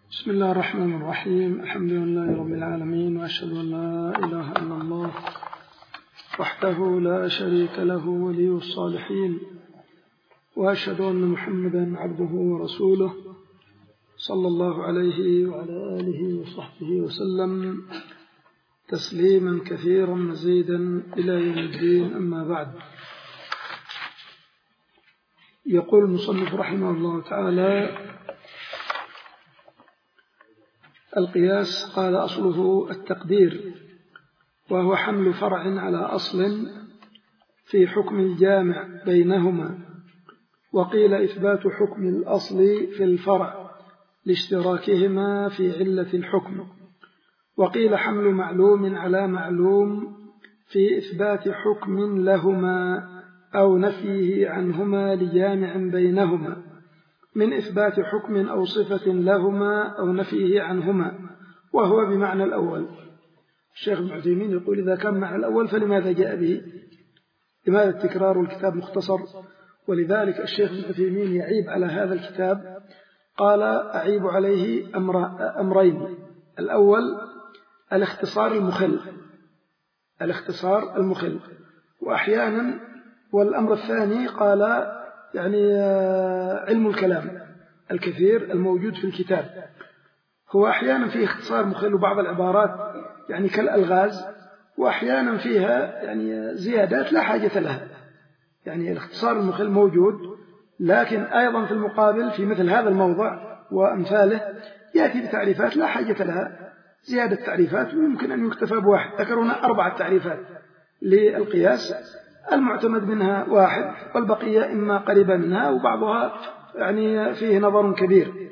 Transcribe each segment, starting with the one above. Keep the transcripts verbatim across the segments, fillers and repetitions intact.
بسم الله الرحمن الرحيم. الحمد لله رب العالمين، وأشهد أن لا إله إلا الله وحده لا شريك له ولي الصالحين، وأشهد أن محمدا عبده ورسوله صلى الله عليه وعلى آله وصحبه وسلم تسليما كثيرا مزيدا إلى يوم الدين. أما بعد، يقول المصنف رحمه الله تعالى: القياس قال أصله التقدير، وهو حمل فرع على أصل في حكم الجامع بينهما، وقيل إثبات حكم الأصل في الفرع لاشتراكهما في علة الحكم، وقيل حمل معلوم على معلوم في إثبات حكم لهما أو نفيه عنهما لجامع بينهما، من إثبات حكم أو صفة لهما أو نفيه عنهما، وهو بمعنى الأول. الشيخ ابن عثيمين يقول: إذا كان مع الأول فلماذا جاء به؟ لماذا التكرار والكتاب مختصر؟ ولذلك الشيخ ابن عثيمين يعيب على هذا الكتاب، قال: أعيب عليه أمر أمرين. الأول الاختصار المخل الاختصار المخل وأحيانا، والأمر الثاني قال يعني علم الكلام الكثير الموجود في الكتاب، هو أحيانا فيه اختصار مخل، وبعض العبارات يعني كالألغاز، وأحيانا فيها يعني زيادات لا حاجة لها. يعني الاختصار المخل موجود، لكن أيضا في المقابل في مثل هذا الموضع وأمثاله يأتي بتعريفات لا حاجة لها، زيادة تعريفات، ويمكن أن يكتفى بواحد. ذكرنا أربعة تعريفات للقياس، المعتمد منها واحد، والبقية إما قريبة منها، وبعضها يعني فيه نظر كبير.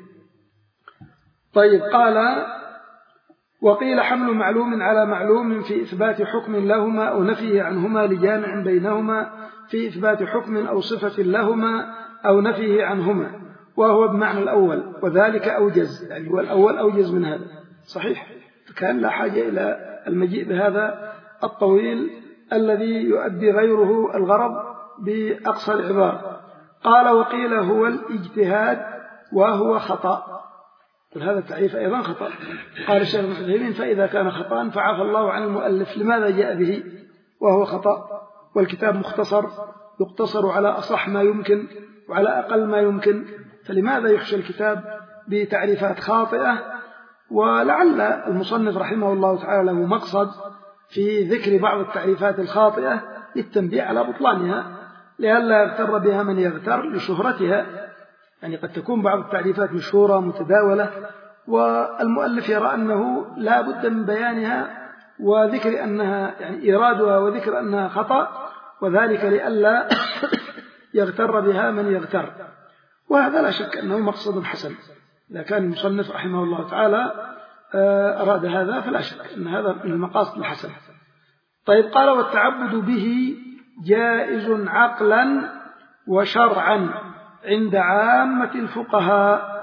طيب، قال: وقيل حمل معلوم على معلوم في إثبات حكم لهما أو نفيه عنهما لجامع بينهما في إثبات حكم أو صفة لهما أو نفيه عنهما، وهو بمعنى الأول، وذلك أوجز، يعني والأول أوجز من هذا. صحيح، كان لا حاجة إلى المجيء بهذا الطويل الذي يؤدي غيره الغرض بأقصى العبارة. قال: وقيل هو الاجتهاد وهو خطأ. هذا التعريف أيضا خطأ. قال الشيخ ابن عثيمين: فإذا كان خطأ فعفى الله عن المؤلف، لماذا جاء به وهو خطأ؟ والكتاب مختصر، يقتصر على أصح ما يمكن وعلى أقل ما يمكن، فلماذا يخشى الكتاب بتعريفات خاطئة؟ ولعل المصنف رحمه الله تعالى له مقصد في ذكر بعض التعريفات الخاطئة للتنبيه على بطلانها، لئلا يغتر بها من يغتر لشهرتها. يعني قد تكون بعض التعريفات مشهورة متداولة، والمؤلف يرى أنه لا بد من بيانها وذكر أنها يعني إيرادها وذكر أنها خطأ، وذلك لئلا يغتر بها من يغتر، وهذا لا شك أنه مقصد حسن. إذا كان المصنف رحمه الله تعالى أراد هذا فلا شك أن هذا من المقاصد الحسنة. طيب، قال: والتعبد به جائز عقلا وشرعا عند عامة الفقهاء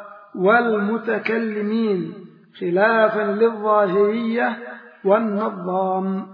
والمتكلمين، خلافا للظاهرية والنظام.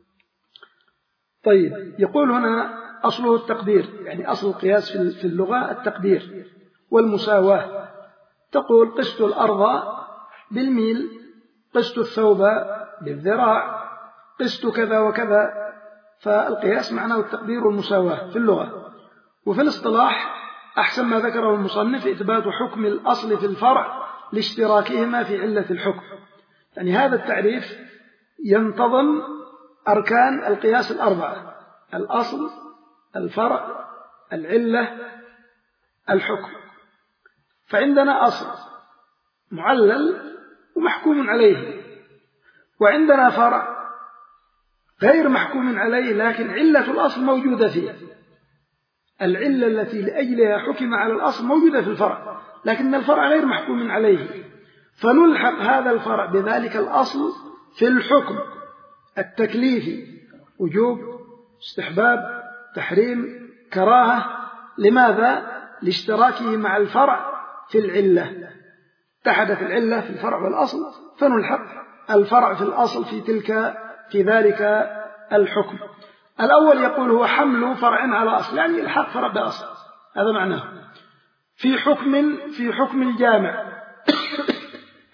طيب، يقول هنا: أصله التقدير، يعني أصل القياس في اللغة التقدير والمساواة. تقول: قست الأرض بالميل، قست الثوب بالذراع، قست كذا وكذا. فالقياس معناه التقدير والمساواة في اللغة. وفي الاصطلاح أحسن ما ذكره المصنف إثبات حكم الأصل في الفرع لاشتراكهما في علة الحكم. يعني هذا التعريف ينتظم أركان القياس الأربعة: الأصل، الفرع، العلة، الحكم. فعندنا أصل معلل ومحكوم عليه، وعندنا فرع غير محكوم عليه لكن علة الأصل موجودة فيه. العلة التي لأجلها حكم على الأصل موجودة في الفرع، لكن الفرع غير محكوم عليه، فنلحق هذا الفرع بذلك الأصل في الحكم التكليفي: وجوب، استحباب، تحريم، كراهة. لماذا؟ لاشتراكه مع الفرع في العلة. اتحدت العلة في الفرع والأصل، فنلحق الفرع في الأصل في تلك في ذلك الحكم. الأول يقول: هو حمل فرع على أصل، يعني الحق فرع بأصل، هذا معناه. في حكم في حكم الجامع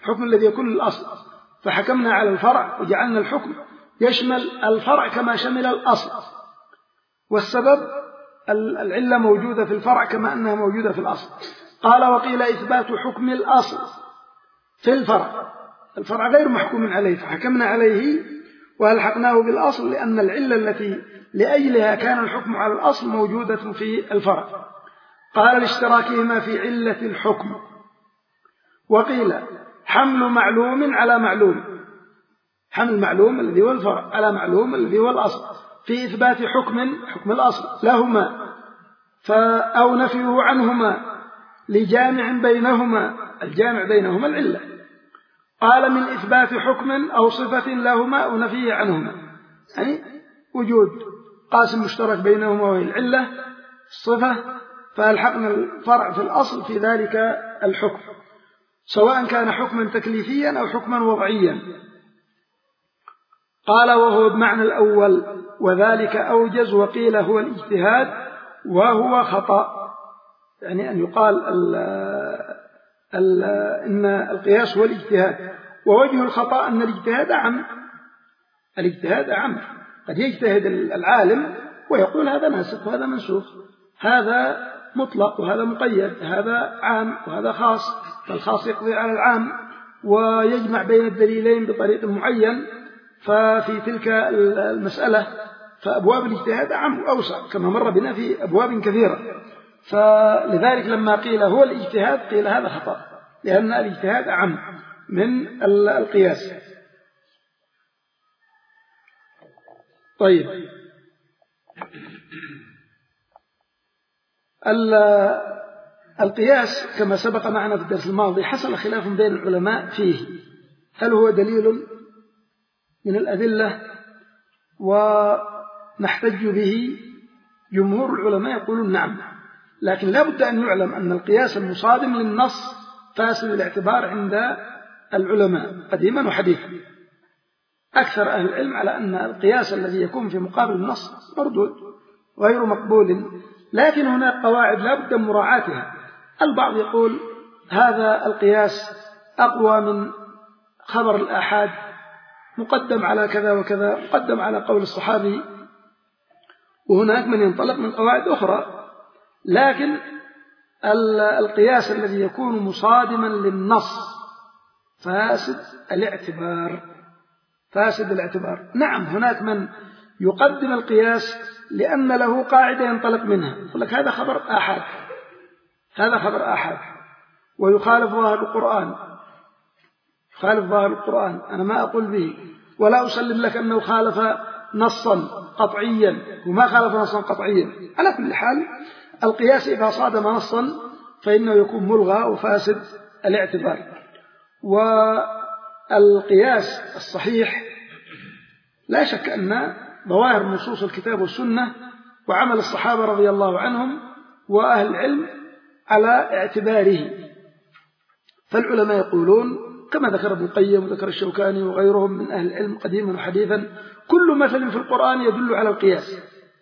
الحكم الذي يكون للأصل، فحكمنا على الفرع وجعلنا الحكم يشمل الفرع كما شمل الأصل، والسبب العلة موجودة في الفرع كما أنها موجودة في الأصل. قال وقيل إثبات حكم الأصل في الفرع، الفرع غير محكوم عليه فحكمنا عليه وألحقناه بالأصل لأن العلة التي لأجلها كان الحكم على الأصل موجودة في الفرع. قال لاشتراكهما في علة الحكم. وقيل حمل معلوم على معلوم، حمل معلوم الذي هو الفرع على معلوم الذي هو الأصل في إثبات حكم حكم الأصل لهما أو نفيه عنهما لجامع بينهما، الجامع بينهما العلة. قال من إثبات حكم أو صفة لهما أو نفيه عنهما، يعني وجود قاسم مشترك بينهما وهي العلة الصفة، فألحقنا الفرع في الأصل في ذلك الحكم، سواء كان حكما تكليفيا أو حكما وضعيا. قال وهو بمعنى الأول وذلك أوجز. وقيل هو الاجتهاد وهو خطأ، يعني أن يقال ال ال إن القياس هو الاجتهاد، ووجه الخطأ أن الاجتهاد أعم، الاجتهاد أعم، قد يجتهد العالم ويقول هذا ناسخ وهذا منسوخ، هذا مطلق وهذا مقيد، هذا عام وهذا خاص، فالخاص يقضي على العام ويجمع بين الدليلين بطريق معين، ففي تلك المسألة فأبواب الاجتهاد أعم وأوسع كما مر بنا في أبواب كثيرة. فلذلك لما قيل هو الاجتهاد قيل هذا خطأ، لأن الاجتهاد أعم من القياس. طيب القياس كما سبق معنا في الدرس الماضي حصل خلاف بين العلماء فيه، هل هو دليل من الأدلة ونحتج به؟ جمهور العلماء يقولون نعم، لكن لا بد أن يعلم أن القياس المصادم للنص فاسد الاعتبار عند العلماء قديما وحديثا. أكثر أهل العلم على أن القياس الذي يكون في مقابل النص مردود غير مقبول، لكن هناك قواعد لا بد من مراعاتها. البعض يقول هذا القياس أقوى من خبر الآحاد، مقدم على كذا وكذا، مقدم على قول الصحابي، وهناك من ينطلق من قواعد أخرى. لكن القياس الذي يكون مصادما للنص فاسد الاعتبار، فاسد الاعتبار. نعم هناك من يقدم القياس لأن له قاعدة ينطلق منها، يقول لك هذا خبر آحاد، هذا خبر آحاد ويخالف ظاهر القرآن، يخالف ظاهر القرآن، أنا ما أقول به ولا أسلم لك أنه خالف نصا قطعيا وما خالف نصا قطعيا. على كل حال القياس إذا صادم نصا فإنه يكون ملغى وفاسد الاعتبار. والقياس الصحيح لا شك أن ظواهر نصوص الكتاب والسنة وعمل الصحابة رضي الله عنهم وأهل العلم على اعتباره. فالعلماء يقولون كما ذكر ابن القيم وذكر الشوكاني وغيرهم من أهل العلم قديما وحديثا كل مثل في القرآن يدل على القياس،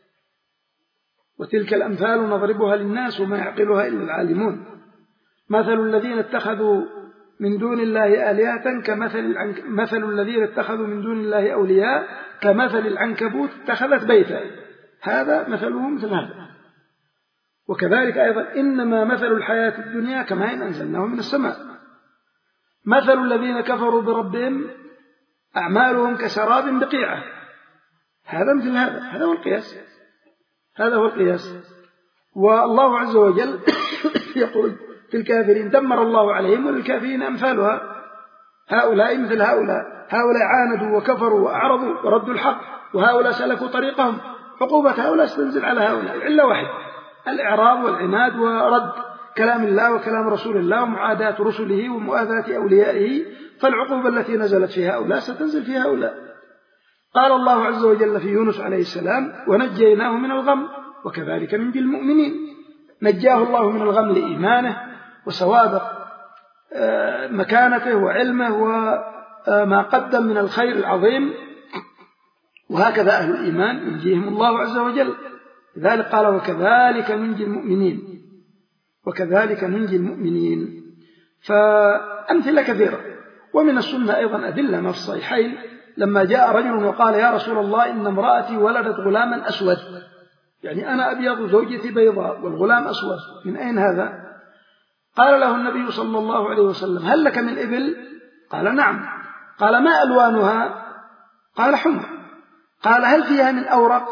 وتلك الأمثال نضربها للناس وما يعقلها إلا العالمون. مثل الذين اتخذوا من دون الله آلهة كمثل العنك... مثل الذين اتخذوا من دون الله أولياء كمثل العنكبوت اتخذت بيتا، هذا مثله مثل هذا. وكذلك أيضا إنما مثل الحياة الدنيا كماء أنزلناه من السماء، مثل الذين كفروا بربهم أعمالهم كسراب بقيعة، هذا مثل هذا، هذا هو القياس، هذا هو القياس. والله عز وجل يقول في الكافرين دمر الله عليهم وللكافرين أمثالها، هؤلاء مثل هؤلاء، هؤلاء عاندوا وكفروا وأعرضوا وردوا الحق، وهؤلاء سلكوا طريقهم، عقوبة هؤلاء ستنزل على هؤلاء، العلة واحد، الإعراض والعناد ورد كلام الله وكلام رسول الله ومعاداة رسله ومؤاذاة أوليائه، فالعقوبة التي نزلت في هؤلاء ستنزل في هؤلاء. قال الله عز وجل في يونس عليه السلام ونجيناه من الغم وكذلك ننجي المؤمنين، نجاه الله من الغم لإيمانه وسوابق مكانته وعلمه وما قدم من الخير العظيم، وهكذا أهل الإيمان ينجيهم الله عز وجل. لذلك قال وكذلك ننجي المؤمنين، وكذلك ننجي المؤمنين. فأمثلة كثيرة، ومن السنة أيضا أدلة ما في الصحيحين لما جاء رجل وقال يا رسول الله إن امرأتي ولدت غلاما أسود، يعني أنا أبيض وزوجتي بيضاء والغلام أسود، من أين هذا؟ قال له النبي صلى الله عليه وسلم هل لك من إبل؟ قال نعم. قال ما ألوانها؟ قال حمر. قال هل فيها من أورق؟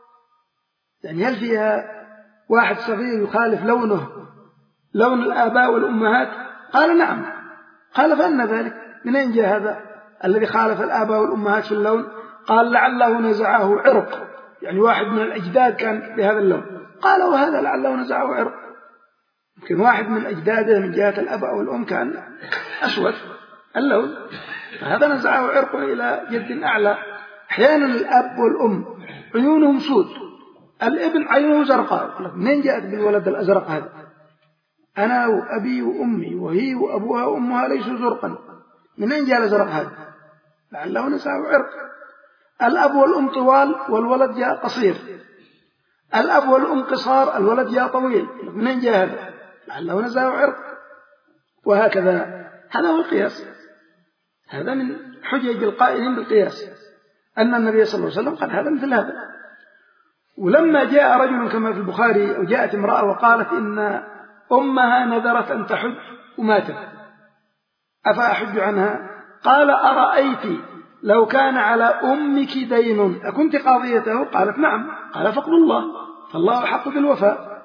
يعني هل فيها واحد صغير يخالف لونه لون الآباء والأمهات؟ قال نعم. قال فأن ذلك؟ من أين جاء هذا الذي خالف الآباء والأمهات في اللون؟ قال لعله نزعه عرق، يعني واحد من الأجداد كان بهذا اللون. قال وهذا لعله نزعه عرق، يمكن واحد من أجداده من جهة الأب أو الأم كان أسود اللون، فهذا نزعه عرق إلى جد أعلى. أحيانا الأب والأم عيونهم سود، الابن عينه زرقاء، منين جاءت بالولد الأزرق هذا؟ أنا وأبي وأمي وهي وأبوها وأمها ليسوا زرقا، منين جاء الأزرق هذا؟ لعله نزعه عرق. الأب والأم طوال والولد جاء قصير، الأب والأم قصار الولد جاء طويل، منين جاء هذا؟ لعله نزعه عرق. وهكذا هذا هو القياس، هذا من حجج القائلين بالقياس أن النبي صلى الله عليه وسلم قال هذا مثل هذا. ولما جاء رجل كما في البخاري أو جاءت امرأة وقالت إن أمها نذرت أن تحج وماتت أفأحج عنها؟ قال أرأيت لو كان على أمك دين أكنت قاضيته؟ قالت نعم. قال فقل الله، فالله أحق بالوفاء،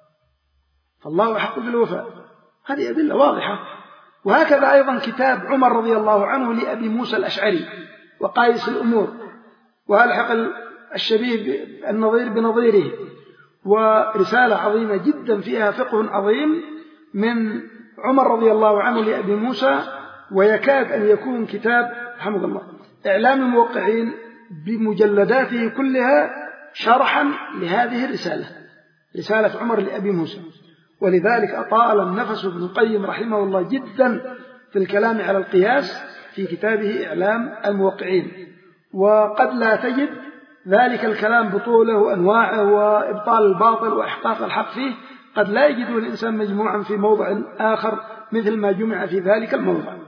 فالله أحق بالوفاء. هذه أدلة واضحة. وهكذا أيضا كتاب عمر رضي الله عنه لأبي موسى الأشعري وقايس الأمور، وألحق الشبيه النظير بنظيره، ورسالة عظيمة جدا فيها فقه عظيم من عمر رضي الله عنه لأبي موسى، ويكاد أن يكون كتاب رحمه الله إعلام الموقعين بمجلداته كلها شرحا لهذه الرسالة، رسالة عمر لأبي موسى. ولذلك أطال النفس ابن القيم رحمه الله جدا في الكلام على القياس في كتابه إعلام الموقعين، وقد لا تجد ذلك الكلام بطوله وأنواعه وإبطال الباطل وإحقاق الحق فيه، قد لا يجده الإنسان مجموعا في موضع آخر مثل ما جمع في ذلك الموضع.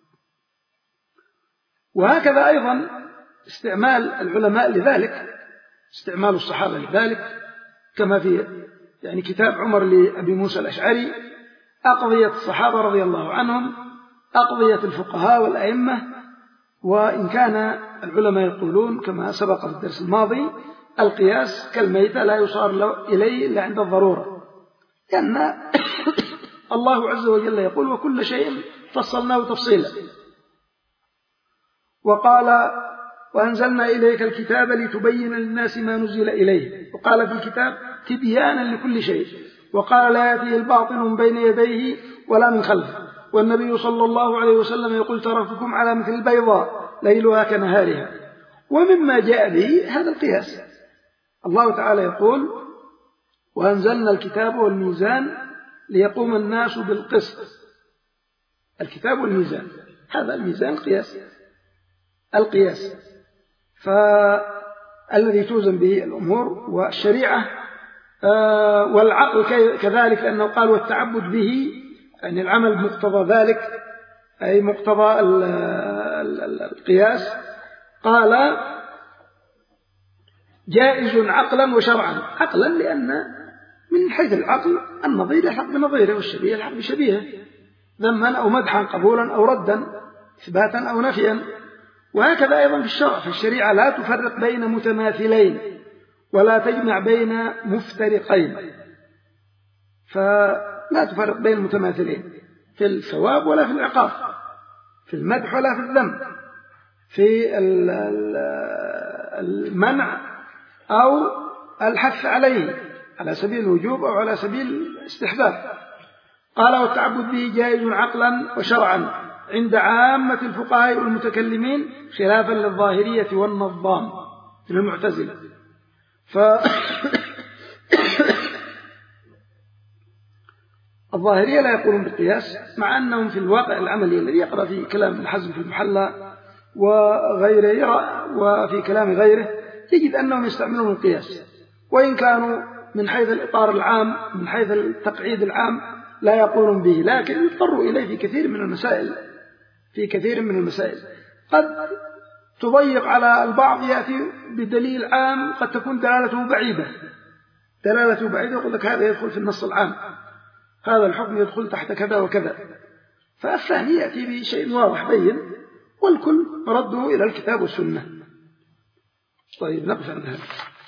وهكذا أيضا استعمال العلماء لذلك، استعمال الصحابة لذلك، كما في يعني كتاب عمر لأبي موسى الأشعري، أقضية الصحابة رضي الله عنهم، أقضية الفقهاء والأئمة. وإن كان العلماء يقولون كما سبق في الدرس الماضي القياس كالميتة لا يصار إليه إلا عند الضرورة، لأن الله عز وجل يقول وكل شيء فصلناه تفصيلا، وقال وأنزلنا إليك الكتاب لتبين للناس ما نزل إليه، وقال في الكتاب تبيانا لكل شيء، وقال لا يأتيه الباطل من بين يديه ولا من خلفه، والنبي صلى الله عليه وسلم يقول ترككم على مثل البيضاء ليلها كنهارها. ومما جاء به هذا القياس، الله تعالى يقول وأنزلنا الكتاب والميزان ليقوم الناس بالقسط، الكتاب والميزان، هذا الميزان القياس، القياس فالذي توزن به الأمور والشريعة. والعقل كذلك، لأنه قال والتعبد به، يعني العمل بمقتضى ذلك أي مقتضى القياس. قال جائز عقلا وشرعا، عقلا لأن من حيث العقل النظير يلحق بنظيره والشبيه يلحق بشبيهه، ذما أو مدحا، قبولا أو ردا، إثباتا أو نفيا. وهكذا أيضا في الشرع، في الشريعة لا تفرق بين متماثلين ولا تجمع بين مفترقين، فلا تفرق بين المتماثلين في الثواب ولا في العقاب، في المدح ولا في الذم، في المنع أو الحث عليه على سبيل الوجوب أو على سبيل الاستحباب. قال والتعبد به جائز عقلا وشرعا عند عامة الفقهاء والمتكلمين، خلافا للظاهرية والنظام من المعتزلة. ف الظاهرية لا يقولون بالقياس، مع أنهم في الواقع العملي الذي يقرأ في كلام ابن حزم في المحلى وغيره وفي كلام غيره يجد أنهم يستعملون القياس، وإن كانوا من حيث الإطار العام، من حيث التقعيد العام لا يقولون به، لكن يضطروا إليه في كثير من المسائل في كثير من المسائل. قد تضيق على البعض، يأتي بدليل عام قد تكون دلالته بعيدة دلالته بعيدة يقول لك هذا يدخل في النص العام، هذا الحكم يدخل تحت كذا وكذا. فالثاني يأتي بشيء واضح بين، والكل رده إلى الكتاب والسنة. طيب نقف عند هذا.